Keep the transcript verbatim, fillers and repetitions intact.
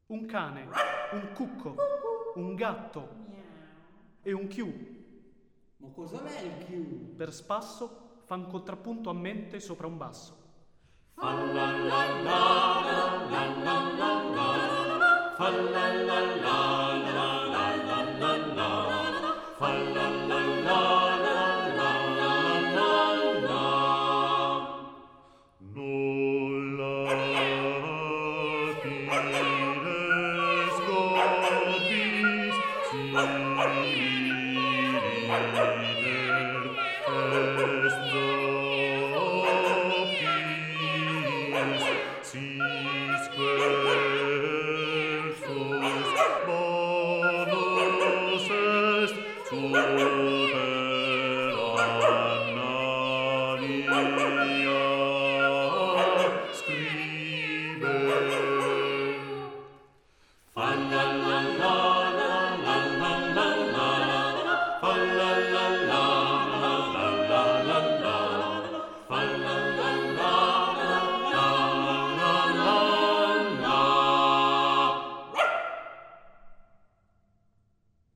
un cane, un cucco, un gatto e un chiù. Ma cosa è il chiù? Per spasso fan contrappunto a mente sopra un basso. Fa la la la la la la la la, fa la la la la la la la la, fa la la la.